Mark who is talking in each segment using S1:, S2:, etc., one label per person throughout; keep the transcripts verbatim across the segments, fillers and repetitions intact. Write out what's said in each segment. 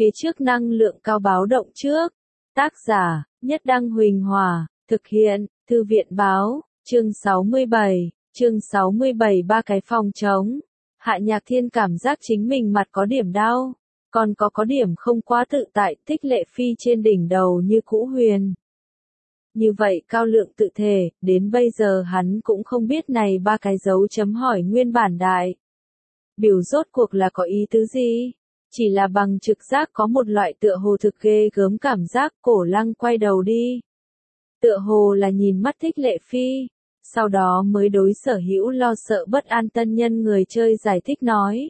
S1: Phía trước năng lượng cao báo động trước. Tác giả, Nhất Đăng Huỳnh Hòa, thực hiện, Thư viện Báo, chương sáu mươi bảy, chương sáu mươi bảy ba cái phòng trống. Hạ Nhạc Thiên cảm giác chính mình mặt có điểm đau, còn có có điểm không quá tự tại, Thích Lệ Phi trên đỉnh đầu như cũ huyền. Như vậy cao lượng tự thể, đến bây giờ hắn cũng không biết này ba cái dấu chấm hỏi nguyên bản đại. Biểu rốt cuộc là có ý tứ gì? Chỉ là bằng trực giác có một loại tựa hồ thực ghê gớm cảm giác. Cổ Lăng quay đầu đi. Tựa hồ là nhìn mắt Thích Lệ Phi, sau đó mới đối Sở Hữu lo sợ bất an tân nhân người chơi giải thích nói.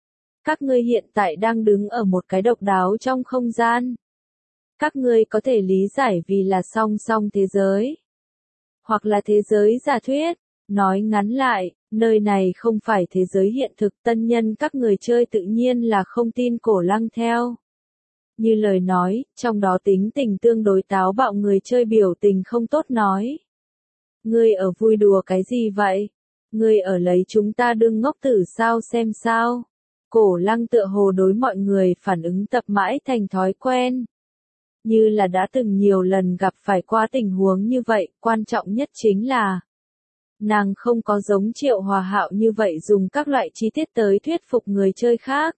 S1: Các ngươi hiện tại đang đứng ở một cái độc đáo trong không gian. Các ngươi có thể lý giải vì là song song thế giới, hoặc là thế giới giả thuyết. Nói ngắn lại, nơi này không phải thế giới hiện thực, tân nhân các người chơi tự nhiên là không tin Cổ Lăng theo. Như lời nói, trong đó tính tình tương đối táo bạo người chơi biểu tình không tốt nói. Ngươi ở vui đùa cái gì vậy? Ngươi ở lấy chúng ta đương ngốc tử sao xem sao? Cổ Lăng tựa hồ đối mọi người phản ứng tập mãi thành thói quen. Như là đã từng nhiều lần gặp phải qua tình huống như vậy, quan trọng nhất chính là nàng không có giống Triệu Hòa Hạo như vậy dùng các loại chi tiết tới thuyết phục người chơi khác,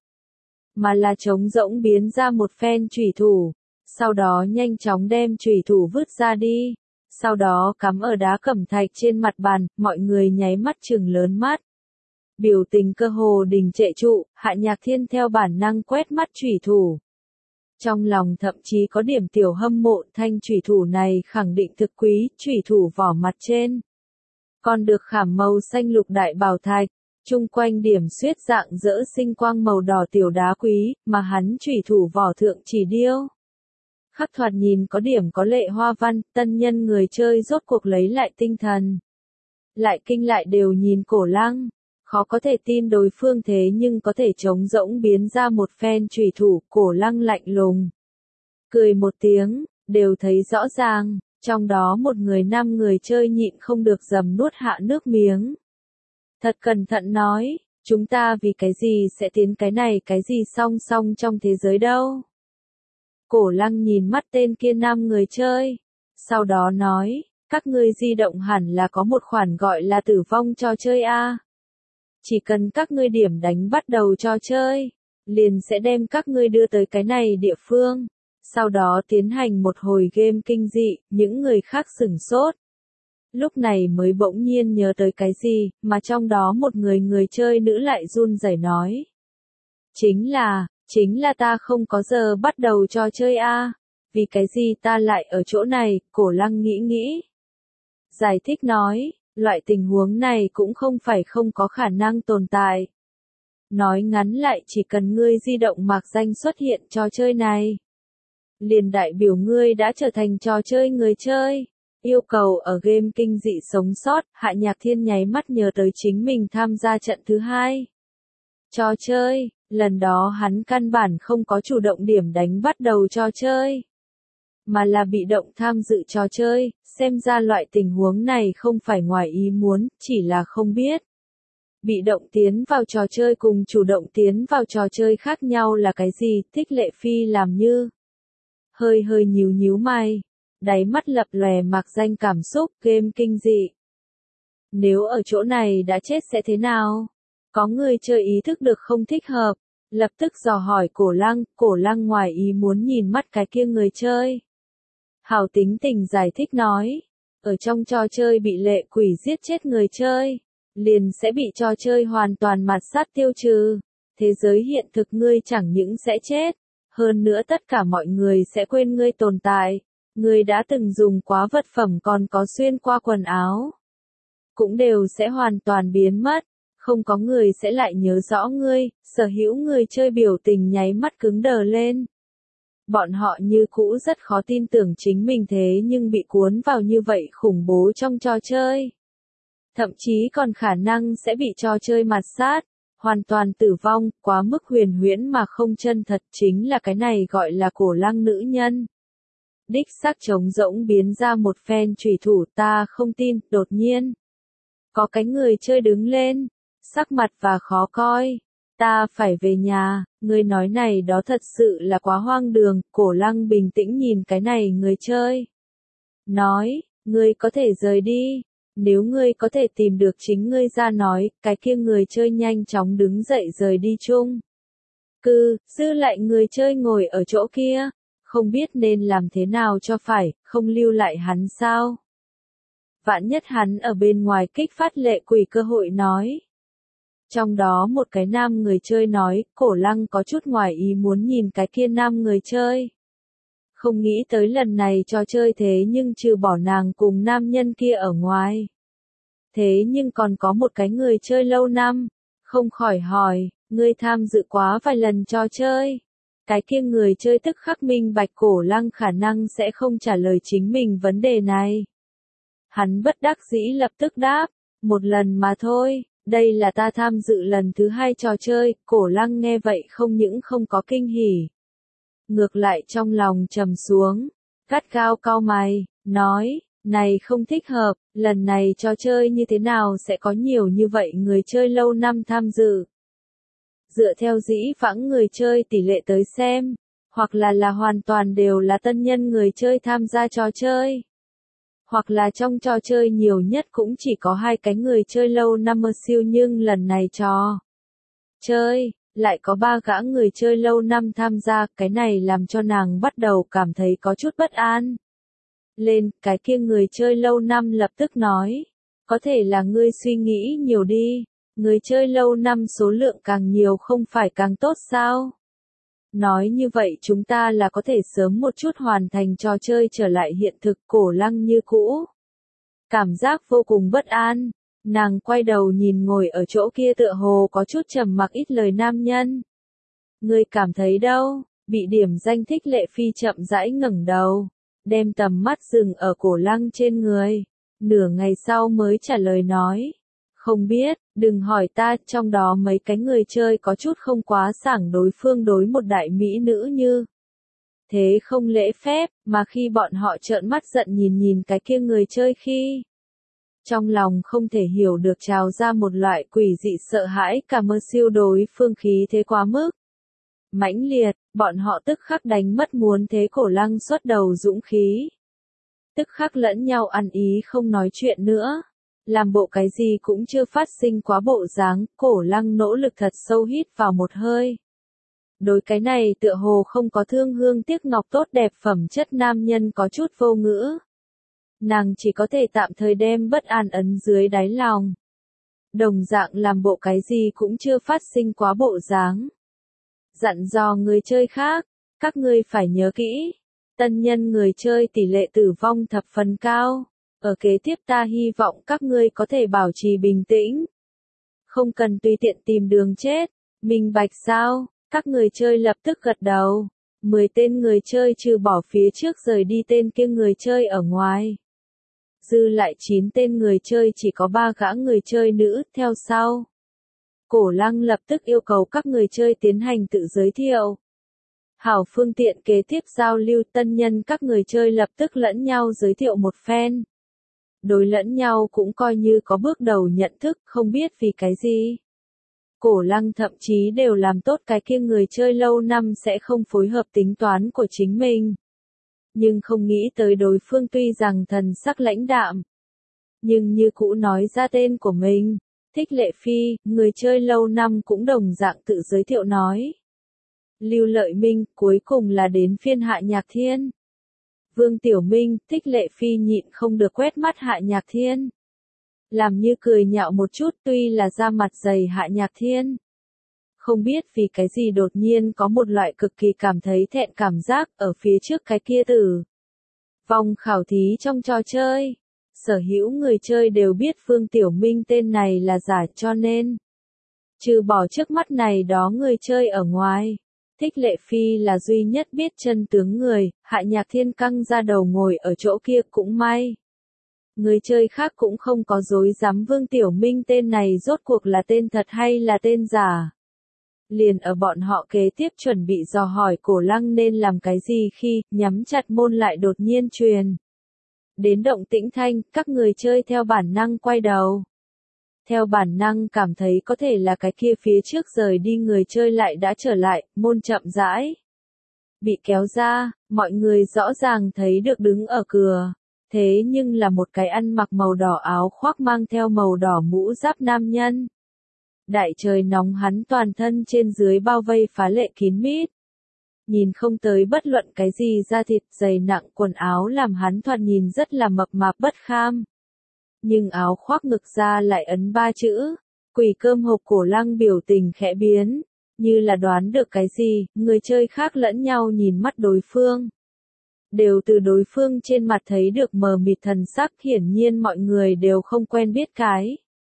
S1: mà là trống rỗng biến ra một phen chủy thủ, sau đó nhanh chóng đem chủy thủ vứt ra đi, sau đó cắm ở đá cẩm thạch trên mặt bàn, mọi người nháy mắt trừng lớn mắt. Biểu tình cơ hồ đình trệ trụ, Hạ Nhạc Thiên theo bản năng quét mắt chủy thủ. Trong lòng thậm chí có điểm tiểu hâm mộ, thanh chủy thủ này khẳng định thực quý, chủy thủ vỏ mặt trên còn được khảm màu xanh lục đại bảo thạch, chung quanh điểm xuyết dạng dỡ sinh quang màu đỏ tiểu đá quý, mà hắn chủy thủ vỏ thượng chỉ điêu. Khắc thoạt nhìn có điểm có lệ hoa văn, tân nhân người chơi rốt cuộc lấy lại tinh thần. Lại kinh lại đều nhìn Cổ Lăng, khó có thể tin đối phương thế nhưng có thể trống rỗng biến ra một phen chủy thủ. Cổ Lăng lạnh lùng cười một tiếng, đều thấy rõ ràng. Trong đó một người năm người chơi nhịn không được dầm nuốt hạ nước miếng. Thật cẩn thận nói, chúng ta vì cái gì sẽ tiến cái này cái gì song song trong thế giới đâu. Cổ Lăng nhìn mắt tên kia năm người chơi, sau đó nói, các ngươi di động hẳn là có một khoản gọi là tử vong trò chơi a. Chỉ cần các ngươi điểm đánh bắt đầu trò chơi, liền sẽ đem các ngươi đưa tới cái này địa phương. Sau đó tiến hành một hồi game kinh dị, những người khác sửng sốt. Lúc này mới bỗng nhiên nhớ tới cái gì, mà trong đó một người người chơi nữ lại run rẩy nói. Chính là, chính là ta không có giờ bắt đầu trò chơi a. Vì cái gì ta lại ở chỗ này? Cổ Lăng nghĩ nghĩ. Giải thích nói, loại tình huống này cũng không phải không có khả năng tồn tại. Nói ngắn lại chỉ cần ngươi di động mạc danh xuất hiện trò chơi này, liền đại biểu ngươi đã trở thành trò chơi người chơi. Yêu cầu ở game kinh dị sống sót, Hạ Nhạc Thiên nháy mắt nhớ tới chính mình tham gia trận thứ hai. Trò chơi, lần đó hắn căn bản không có chủ động điểm đánh bắt đầu trò chơi, mà là bị động tham dự trò chơi, xem ra loại tình huống này không phải ngoài ý muốn, chỉ là không biết. Bị động tiến vào trò chơi cùng chủ động tiến vào trò chơi khác nhau là cái gì? Thích Lệ Phi làm như hơi hơi nhíu nhíu mày, đáy mắt lập lòe mạc danh cảm xúc, game kinh dị. Nếu ở chỗ này đã chết sẽ thế nào? Có người chơi ý thức được không thích hợp, lập tức dò hỏi Cổ Lăng. Cổ Lăng ngoài ý muốn nhìn mắt cái kia người chơi, hào tính tình giải thích nói, ở trong trò chơi bị lệ quỷ giết chết người chơi, liền sẽ bị trò chơi hoàn toàn mạt sát tiêu trừ. Thế giới hiện thực ngươi chẳng những sẽ chết, hơn nữa tất cả mọi người sẽ quên ngươi tồn tại. Ngươi đã từng dùng quá vật phẩm còn có xuyên qua quần áo, cũng đều sẽ hoàn toàn biến mất. Không có người sẽ lại nhớ rõ ngươi. Sở hữu người chơi biểu tình nháy mắt cứng đờ lên. Bọn họ như cũ rất khó tin tưởng chính mình thế nhưng bị cuốn vào như vậy khủng bố trong trò chơi. Thậm chí còn khả năng sẽ bị trò chơi mạt sát, hoàn toàn tử vong, quá mức huyền huyễn mà không chân thật. Chính là cái này gọi là Cổ Lăng nữ nhân. Đích xác trống rỗng biến ra một phen chủy thủ, ta không tin. Đột nhiên có cái người chơi đứng lên, sắc mặt và khó coi, Ta phải về nhà, ngươi nói này đó thật sự là quá hoang đường, Cổ Lăng bình tĩnh nhìn cái này người chơi. Nói, ngươi có thể rời đi, nếu ngươi có thể tìm được chính ngươi ra nói, cái kia người chơi nhanh chóng đứng dậy rời đi chung. Cư, dư lại người chơi ngồi ở chỗ kia, không biết nên làm thế nào cho phải, không lưu lại hắn sao? Vạn nhất hắn ở bên ngoài kích phát lệ quỷ cơ hội nói. Trong đó một cái nam người chơi nói, Cổ Lăng có chút ngoài ý muốn nhìn cái kia nam người chơi. Không nghĩ tới lần này trò chơi thế nhưng trừ bỏ nàng cùng nam nhân kia ở ngoài. Thế nhưng còn có một cái người chơi lâu năm, không khỏi hỏi, ngươi tham dự quá vài lần trò chơi. Cái kia người chơi tức khắc minh bạch Cổ Lăng khả năng sẽ không trả lời chính mình vấn đề này. Hắn bất đắc dĩ lập tức đáp, một lần mà thôi, đây là ta tham dự lần thứ hai trò chơi, Cổ Lăng nghe vậy không những không có kinh hỉ. Ngược lại trong lòng trầm xuống, gắt gao cau mày, nói, này không thích hợp, lần này trò chơi như thế nào sẽ có nhiều như vậy người chơi lâu năm tham dự. Dựa theo dĩ vãng người chơi tỷ lệ tới xem, hoặc là là hoàn toàn đều là tân nhân người chơi tham gia trò chơi. Hoặc là trong trò chơi nhiều nhất cũng chỉ có hai cái người chơi lâu năm mơ siêu nhưng lần này trò chơi, lại có ba gã người chơi lâu năm tham gia, cái này làm cho nàng bắt đầu cảm thấy có chút bất an. Lên, cái kia người chơi lâu năm lập tức nói, có thể là ngươi suy nghĩ nhiều đi, người chơi lâu năm số lượng càng nhiều không phải càng tốt sao? Nói như vậy chúng ta là có thể sớm một chút hoàn thành trò chơi trở lại hiện thực. Cổ Lăng như cũ. Cảm giác vô cùng bất an, nàng quay đầu nhìn ngồi ở chỗ kia tựa hồ có chút trầm mặc ít lời nam nhân. Ngươi cảm thấy đâu? Bị điểm danh thích Lệ Phi chậm rãi ngẩng đầu, đem tầm mắt dừng ở Cổ Lăng trên người, nửa ngày sau mới trả lời nói. Không biết, đừng hỏi ta, trong đó mấy cái người chơi có chút không quá sảng đối phương đối một đại mỹ nữ như. Thế không lễ phép, mà khi bọn họ trợn mắt giận nhìn nhìn cái kia người chơi khi. Trong lòng không thể hiểu được trào ra một loại quỷ dị sợ hãi cả mơ siêu đối phương khí thế quá mức. Mãnh liệt, bọn họ tức khắc đánh mất muốn thế Cổ Lăng xuất đầu dũng khí. Tức khắc lẫn nhau ăn ý không nói chuyện nữa. Làm bộ cái gì cũng chưa phát sinh quá bộ dáng, Cổ Lăng nỗ lực thật sâu hít vào một hơi. Đối cái này tựa hồ không có thương hương tiếc ngọc tốt đẹp phẩm chất nam nhân có chút vô ngữ. Nàng chỉ có thể tạm thời đem bất an ấn dưới đáy lòng. Đồng dạng làm bộ cái gì cũng chưa phát sinh quá bộ dáng. Dặn dò người chơi khác, các ngươi phải nhớ kỹ, tân nhân người chơi tỷ lệ tử vong thập phần cao. Ở kế tiếp ta hy vọng các ngươi có thể bảo trì bình tĩnh. Không cần tùy tiện tìm đường chết. Minh bạch sao? Các người chơi lập tức gật đầu. Mười tên người chơi trừ bỏ phía trước rời đi tên kia người chơi ở ngoài. Dư lại chín tên người chơi chỉ có ba gã người chơi nữ theo sau. Cổ Lăng lập tức yêu cầu các người chơi tiến hành tự giới thiệu. Hảo phương tiện kế tiếp giao lưu tân nhân các người chơi lập tức lẫn nhau giới thiệu một phen. Đối lẫn nhau cũng coi như có bước đầu nhận thức, không biết vì cái gì. Cổ Lăng thậm chí đều làm tốt cái kia người chơi lâu năm sẽ không phối hợp tính toán của chính mình. Nhưng không nghĩ tới đối phương tuy rằng thần sắc lãnh đạm, nhưng như cũ nói ra tên của mình. Thích Lệ Phi, người chơi lâu năm cũng đồng dạng tự giới thiệu nói. Lưu Lợi Minh, cuối cùng là đến phiên Hạ Nhạc Thiên. Vương Tiểu Minh, Thích Lệ Phi nhịn không được quét mắt Hạ Nhạc Thiên. Làm như cười nhạo một chút tuy là da mặt dày Hạ Nhạc Thiên. Không biết vì cái gì đột nhiên có một loại cực kỳ cảm thấy thẹn cảm giác ở phía trước cái kia tử. Vòng khảo thí trong trò chơi. Sở hữu người chơi đều biết Vương Tiểu Minh tên này là giả cho nên. Trừ bỏ trước mắt này đó người chơi ở ngoài. Thích Lệ Phi là duy nhất biết chân tướng người, Hạ Nhạc Thiên căng ra đầu ngồi ở chỗ kia cũng may. Người chơi khác cũng không có dối dám Vương Tiểu Minh tên này rốt cuộc là tên thật hay là tên giả. Liền ở bọn họ kế tiếp chuẩn bị dò hỏi Cổ Lăng nên làm cái gì khi nhắm chặt môn lại đột nhiên truyền. Đến động tĩnh thanh, các người chơi theo bản năng quay đầu. theo bản năng cảm thấy có thể là cái kia phía trước rời đi người chơi lại đã trở lại, môn chậm rãi bị kéo ra, mọi người rõ ràng thấy được đứng ở cửa. Thế nhưng là một cái ăn mặc màu đỏ áo khoác mang theo màu đỏ mũ giáp nam nhân. Đại trời nóng hắn toàn thân trên dưới bao vây phá lệ kín mít. Nhìn không tới bất luận cái gì da thịt dày nặng quần áo làm hắn thoạt nhìn rất là mập mạp bất kham. Nhưng áo khoác ngực ra lại ấn ba chữ, quỷ cơm hộp. Cổ Lăng biểu tình khẽ biến, như là đoán được cái gì, người chơi khác lẫn nhau nhìn mắt đối phương. Đều từ đối phương trên mặt thấy được mờ mịt thần sắc, hiển nhiên mọi người đều không quen biết cái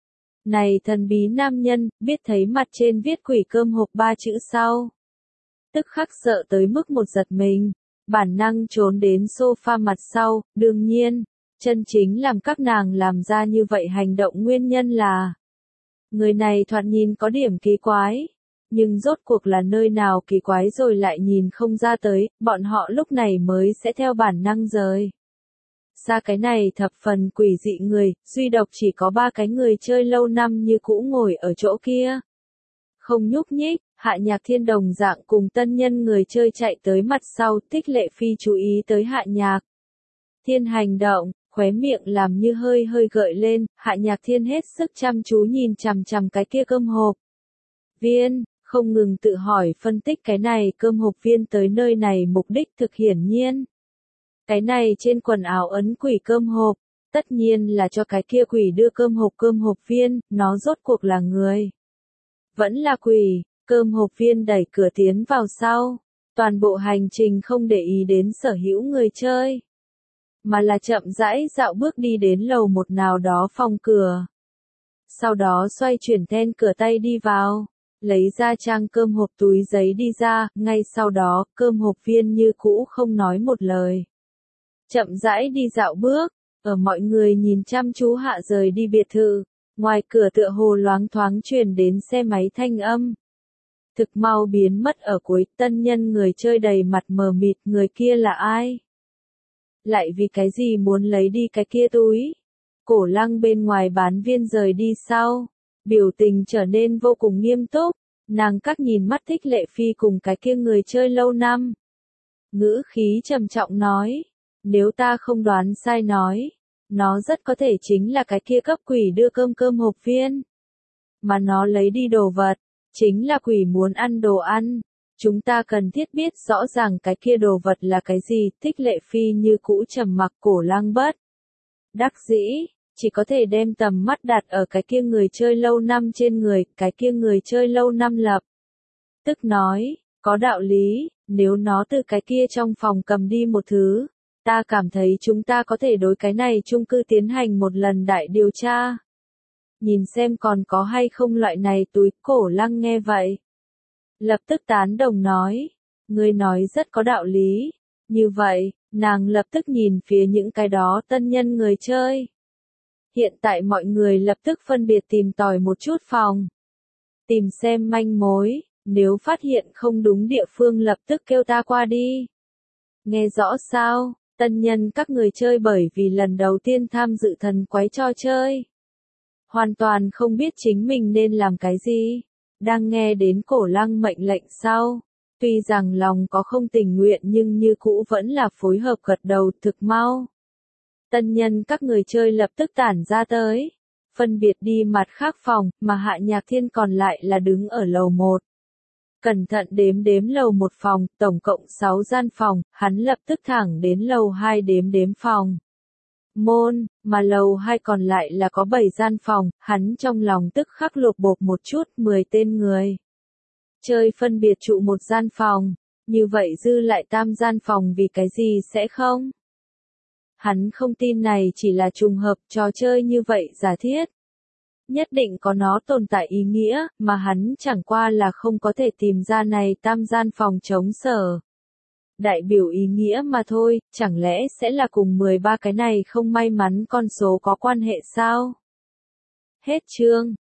S1: này thần bí nam nhân, biết thấy mặt trên viết quỷ cơm hộp ba chữ sau. Tức khắc sợ tới mức một giật mình, bản năng trốn đến sofa mặt sau, đương nhiên, chân chính làm các nàng làm ra như vậy hành động nguyên nhân là người này thoạt nhìn có điểm kỳ quái. Nhưng rốt cuộc là nơi nào kỳ quái rồi lại nhìn không ra tới, bọn họ lúc này mới sẽ theo bản năng rời xa cái này thập phần quỷ dị người, duy độc chỉ có ba cái người chơi lâu năm như cũ ngồi ở chỗ kia. Không nhúc nhích, Hạ Nhạc Thiên đồng dạng cùng tân nhân người chơi chạy tới mặt sau, Tích Lệ Phi chú ý tới Hạ Nhạc Thiên hành động, khóe miệng làm như hơi hơi gợi lên, Hạ Nhạc Thiên hết sức chăm chú nhìn chằm chằm cái kia cơm hộp viên. Không ngừng tự hỏi phân tích cái này cơm hộp viên tới nơi này mục đích thực hiển nhiên. Cái này trên quần áo ấn quỷ cơm hộp, tất nhiên là cho cái kia quỷ đưa cơm hộp cơm hộp viên, nó rốt cuộc là người. Vẫn là quỷ, cơm hộp viên đẩy cửa tiến vào sau, toàn bộ hành trình không để ý đến sở hữu người chơi. Mà là chậm rãi dạo bước đi đến lầu một nào đó phòng cửa. Sau đó xoay chuyển then cửa tay đi vào. Lấy ra trang cơm hộp túi giấy đi ra, ngay sau đó, cơm hộp viên như cũ không nói một lời. Chậm rãi đi dạo bước, ở mọi người nhìn chăm chú hạ rời đi biệt thự, ngoài cửa tựa hồ loáng thoáng truyền đến xe máy thanh âm. Thực mau biến mất ở cuối, tân nhân người chơi đầy mặt mờ mịt, người kia là ai? Lại vì cái gì muốn lấy đi cái kia túi? Cổ Lăng bên ngoài bán viên rời đi sau. Biểu tình trở nên vô cùng nghiêm túc, nàng các nhìn mắt Tích Lệ Phi cùng cái kia người chơi lâu năm. Ngữ khí trầm trọng nói, nếu ta không đoán sai nói, nó rất có thể chính là cái kia cấp quỷ đưa cơm cơm hộp viên. Mà nó lấy đi đồ vật, chính là quỷ muốn ăn đồ ăn. Chúng ta cần thiết biết rõ ràng cái kia đồ vật là cái gì. Tích Lệ Phi như cũ trầm mặc. Cổ Lăng bất đắc dĩ, chỉ có thể đem tầm mắt đặt ở cái kia người chơi lâu năm trên người, cái kia người chơi lâu năm lập. Tức nói, có đạo lý, nếu nó từ cái kia trong phòng cầm đi một thứ, ta cảm thấy chúng ta có thể đối cái này chung cư tiến hành một lần đại điều tra. Nhìn xem còn có hay không loại này túi. Cổ Lăng nghe vậy, lập tức tán đồng nói, ngươi nói rất có đạo lý. Như vậy, nàng lập tức nhìn phía những cái đó tân nhân người chơi. Hiện tại mọi người lập tức phân biệt tìm tòi một chút phòng. Tìm xem manh mối, nếu phát hiện không đúng địa phương lập tức kêu ta qua đi. Nghe rõ sao, tân nhân các người chơi bởi vì lần đầu tiên tham dự thần quái trò chơi. Hoàn toàn không biết chính mình nên làm cái gì. Đang nghe đến Cổ Lăng mệnh lệnh sau. Tuy rằng lòng có không tình nguyện nhưng như cũ vẫn là phối hợp gật đầu thực mau. Tân nhân các người chơi lập tức tản ra tới, phân biệt đi mặt khác phòng, mà Hạ Nhạc Thiên còn lại là đứng ở lầu một. Cẩn thận đếm đếm lầu một phòng, tổng cộng sáu gian phòng, hắn lập tức thẳng đến lầu hai đếm đếm phòng. Môn, mà lầu hai còn lại là có bảy gian phòng, hắn trong lòng tức khắc lột bột một chút, mười tên người. Chơi phân biệt trụ một gian phòng, như vậy dư lại tam gian phòng vì cái gì sẽ không? Hắn không tin này chỉ là trùng hợp, trò chơi như vậy giả thiết. Nhất định có nó tồn tại ý nghĩa, mà hắn chẳng qua là không có thể tìm ra này tam gian phòng chống sở. Đại biểu ý nghĩa mà thôi, chẳng lẽ sẽ là cùng mười ba cái này không may mắn con số có quan hệ sao? Hết chương.